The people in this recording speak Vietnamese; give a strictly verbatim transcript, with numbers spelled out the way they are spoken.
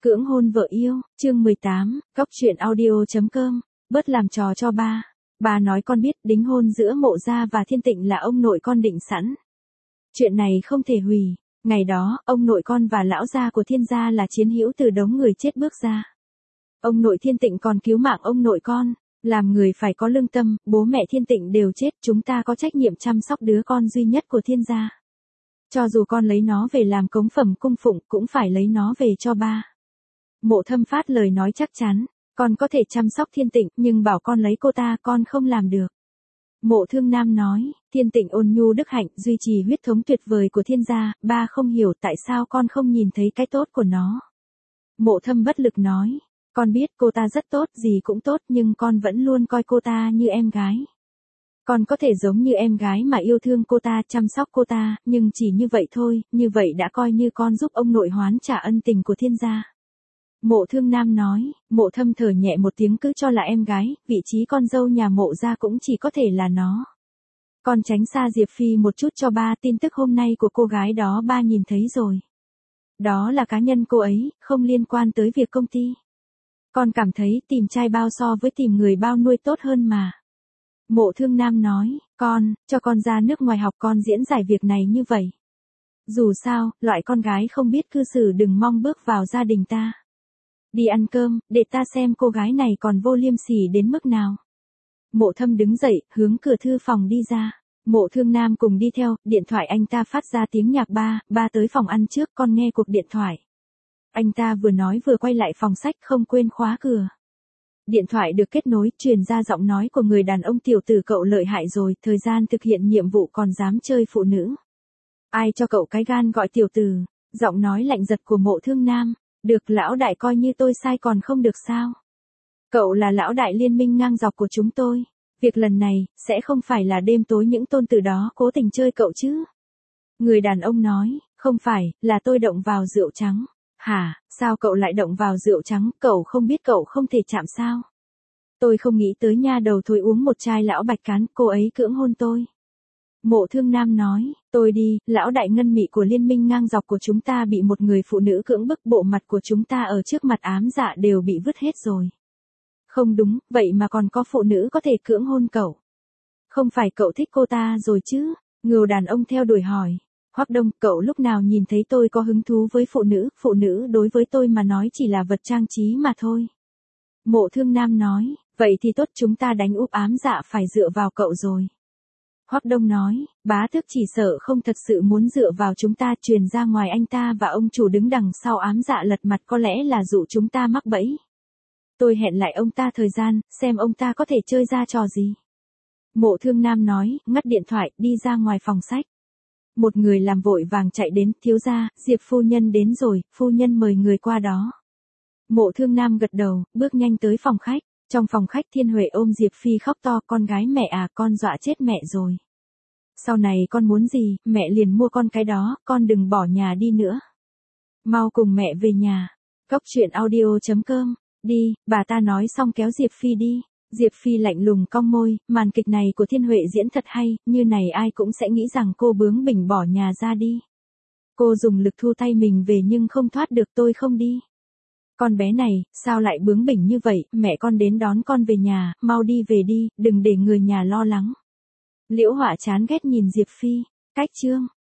Cưỡng hôn vợ yêu, chương mười tám, cóc truyện audio chấm com, bớt làm trò cho ba. Ba nói con biết đính hôn giữa Mộ Gia và Thiên Tịnh là ông nội con định sẵn. Chuyện này không thể hủy. Ngày đó, ông nội con và lão gia của Thiên gia là chiến hữu từ đống người chết bước ra. Ông nội Thiên Tịnh còn cứu mạng ông nội con. Làm người phải có lương tâm, bố mẹ Thiên Tịnh đều chết, chúng ta có trách nhiệm chăm sóc đứa con duy nhất của Thiên gia. Cho dù con lấy nó về làm cống phẩm cung phụng, cũng phải lấy nó về cho ba. Mộ Thâm phát lời nói chắc chắn, con có thể chăm sóc Thiên Tịnh, nhưng bảo con lấy cô ta, con không làm được. Mộ Thương Nam nói, Thiên Tịnh ôn nhu đức hạnh, duy trì huyết thống tuyệt vời của Thiên gia, ba không hiểu tại sao con không nhìn thấy cái tốt của nó. Mộ Thâm bất lực nói, con biết cô ta rất tốt, gì cũng tốt, nhưng con vẫn luôn coi cô ta như em gái. Con có thể giống như em gái mà yêu thương cô ta, chăm sóc cô ta, nhưng chỉ như vậy thôi, như vậy đã coi như con giúp ông nội hoán trả ân tình của Thiên gia. Mộ Thương Nam nói, Mộ Thâm thở nhẹ một tiếng, cứ cho là em gái, vị trí con dâu nhà Mộ gia cũng chỉ có thể là nó. Con tránh xa Diệp Phi một chút cho ba, tin tức hôm nay của cô gái đó ba nhìn thấy rồi. Đó là cá nhân cô ấy, không liên quan tới việc công ty. Con cảm thấy tìm trai bao so với tìm người bao nuôi tốt hơn mà. Mộ Thương Nam nói, con, cho con ra nước ngoài học, con diễn giải việc này như vậy. Dù sao, loại con gái không biết cư xử đừng mong bước vào gia đình ta. Đi ăn cơm, để ta xem cô gái này còn vô liêm sỉ đến mức nào. Mộ Thâm đứng dậy, hướng cửa thư phòng đi ra. Mộ Thương Nam cùng đi theo, điện thoại anh ta phát ra tiếng nhạc, ba, ba tới phòng ăn trước, con nghe cuộc điện thoại. Anh ta vừa nói vừa quay lại phòng sách, không quên khóa cửa. Điện thoại được kết nối, truyền ra giọng nói của người đàn ông, tiểu tử cậu lợi hại rồi, thời gian thực hiện nhiệm vụ còn dám chơi phụ nữ. Ai cho cậu cái gan gọi tiểu tử? Giọng nói lạnh giật của Mộ Thương Nam. Được, lão đại coi như tôi sai còn không được sao? Cậu là lão đại liên minh ngang dọc của chúng tôi. Việc lần này, sẽ không phải là đêm tối những tôn tử đó cố tình chơi cậu chứ? Người đàn ông nói, không phải, là tôi động vào rượu trắng. Hả, sao cậu lại động vào rượu trắng, cậu không biết cậu không thể chạm sao? Tôi không nghĩ tới nha đầu thối uống một chai lão bạch cán, cô ấy cưỡng hôn tôi. Mộ Thương Nam nói, tôi đi, lão đại ngân mị của liên minh ngang dọc của chúng ta bị một người phụ nữ cưỡng bức, bộ mặt của chúng ta ở trước mặt ám dạ đều bị vứt hết rồi. Không đúng, vậy mà còn có phụ nữ có thể cưỡng hôn cậu. Không phải cậu thích cô ta rồi chứ? Người đàn ông theo đuổi hỏi. Hoắc Đông, cậu lúc nào nhìn thấy tôi có hứng thú với phụ nữ, phụ nữ đối với tôi mà nói chỉ là vật trang trí mà thôi. Mộ Thương Nam nói, vậy thì tốt, chúng ta đánh úp ám dạ phải dựa vào cậu rồi. Hoắc Đông nói, bá tước chỉ sợ không thật sự muốn dựa vào chúng ta, truyền ra ngoài anh ta và ông chủ đứng đằng sau ám dạ lật mặt, có lẽ là dụ chúng ta mắc bẫy. Tôi hẹn lại ông ta thời gian, xem ông ta có thể chơi ra trò gì. Mộ Thương Nam nói, ngắt điện thoại, đi ra ngoài phòng sách. Một người làm vội vàng chạy đến, thiếu gia, Diệp phu nhân đến rồi, phu nhân mời người qua đó. Mộ Thương Nam gật đầu, bước nhanh tới phòng khách. Trong phòng khách, Thiên Huệ ôm Diệp Phi khóc to, con gái mẹ à, con dọa chết mẹ rồi. Sau này con muốn gì, mẹ liền mua con cái đó, con đừng bỏ nhà đi nữa. Mau cùng mẹ về nhà. Cóc truyện audio chấm com, đi, bà ta nói xong kéo Diệp Phi đi. Diệp Phi lạnh lùng cong môi, màn kịch này của Thiên Huệ diễn thật hay, như này ai cũng sẽ nghĩ rằng cô bướng bỉnh bỏ nhà ra đi. Cô dùng lực thu tay mình về nhưng không thoát được, tôi không đi. Con bé này, sao lại bướng bỉnh như vậy, mẹ con đến đón con về nhà, mau đi về đi, đừng để người nhà lo lắng. Liễu Họa chán ghét nhìn Diệp Phi, cách chương.